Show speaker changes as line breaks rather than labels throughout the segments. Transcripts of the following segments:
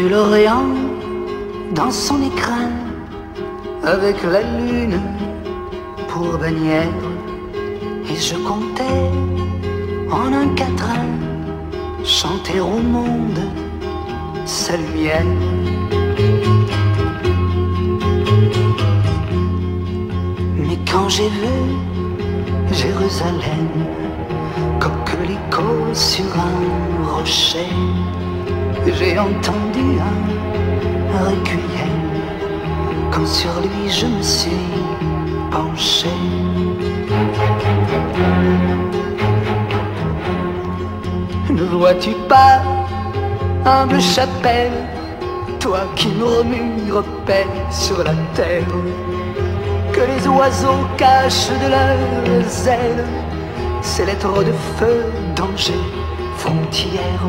vu l'Orient dans son écrin, avec la lune pour bannière, et je comptais en un quatrain chanter au monde sa lumière. Mais quand j'ai vu Jérusalem, coquelicot sur un rocher, j'ai entendu un requiem, quand sur lui je me suis penché. Ne vois-tu pas, humble chapelle, toi qui murmures paix sur la terre, que les oiseaux cachent de leurs ailes ces lettres de feu, danger, frontières.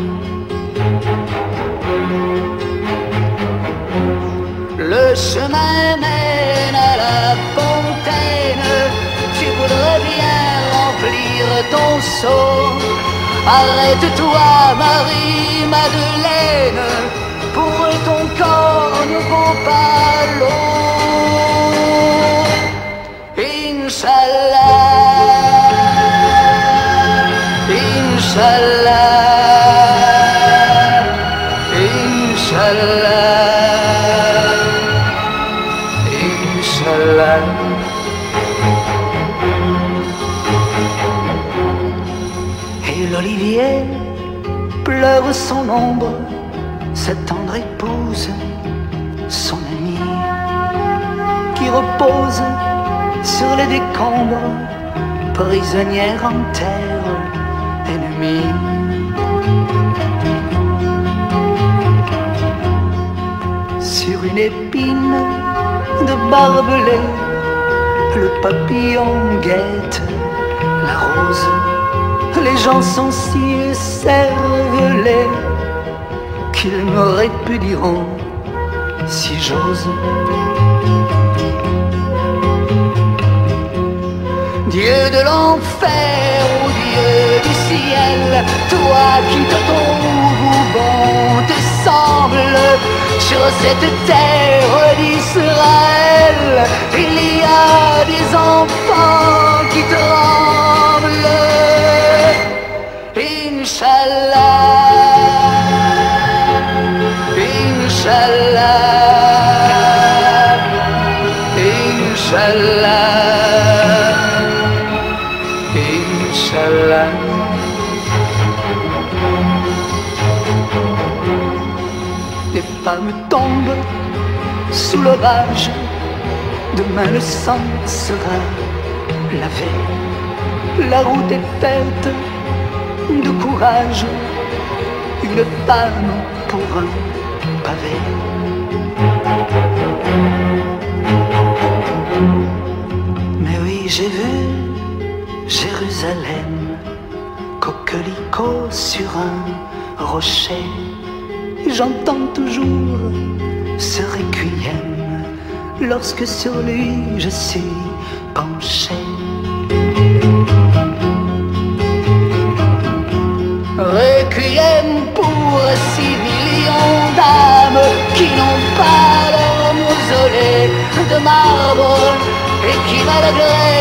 Le chemin mène à la fontaine, tu voudrais bien remplir ton seau. Arrête-toi, Marie-Madeleine, pour ton corps ne vaut pas l'eau. Inch'Allah, Inch'Allah, Inch'Allah, Inch'Allah. Et l'olivier pleure son ombre, sa tendre épouse, son amie, qui repose sur les décombres, prisonnière en terre ennemie. Sur une épine de barbelé, le papillon guette la rose. Les gens sont si écervelés qu'ils me répudieront si j'ose. Dieu de l'enfer ou Dieu du ciel, toi qui de ton bon te semble, sur cette terre d'Israël, il y a des enfants qui tremblent. Inch'Allah, Inch'Allah, Inch'Allah, Inch'Allah. Les femmes tombent sous l'orage, demain le sang sera lavé. La route est faite de courage, une femme pour un pavé. Mais oui, j'ai vu Jérusalem, coquelicot sur un rocher. J'entends toujours ce requiem lorsque sur lui je suis penché. Requiem pour 6 millions d'âmes qui n'ont pas leur mausolée de marbre et qui malgré